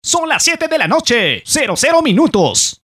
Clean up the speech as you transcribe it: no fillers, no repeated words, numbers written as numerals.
Son las 7 de la noche, 00 minutos.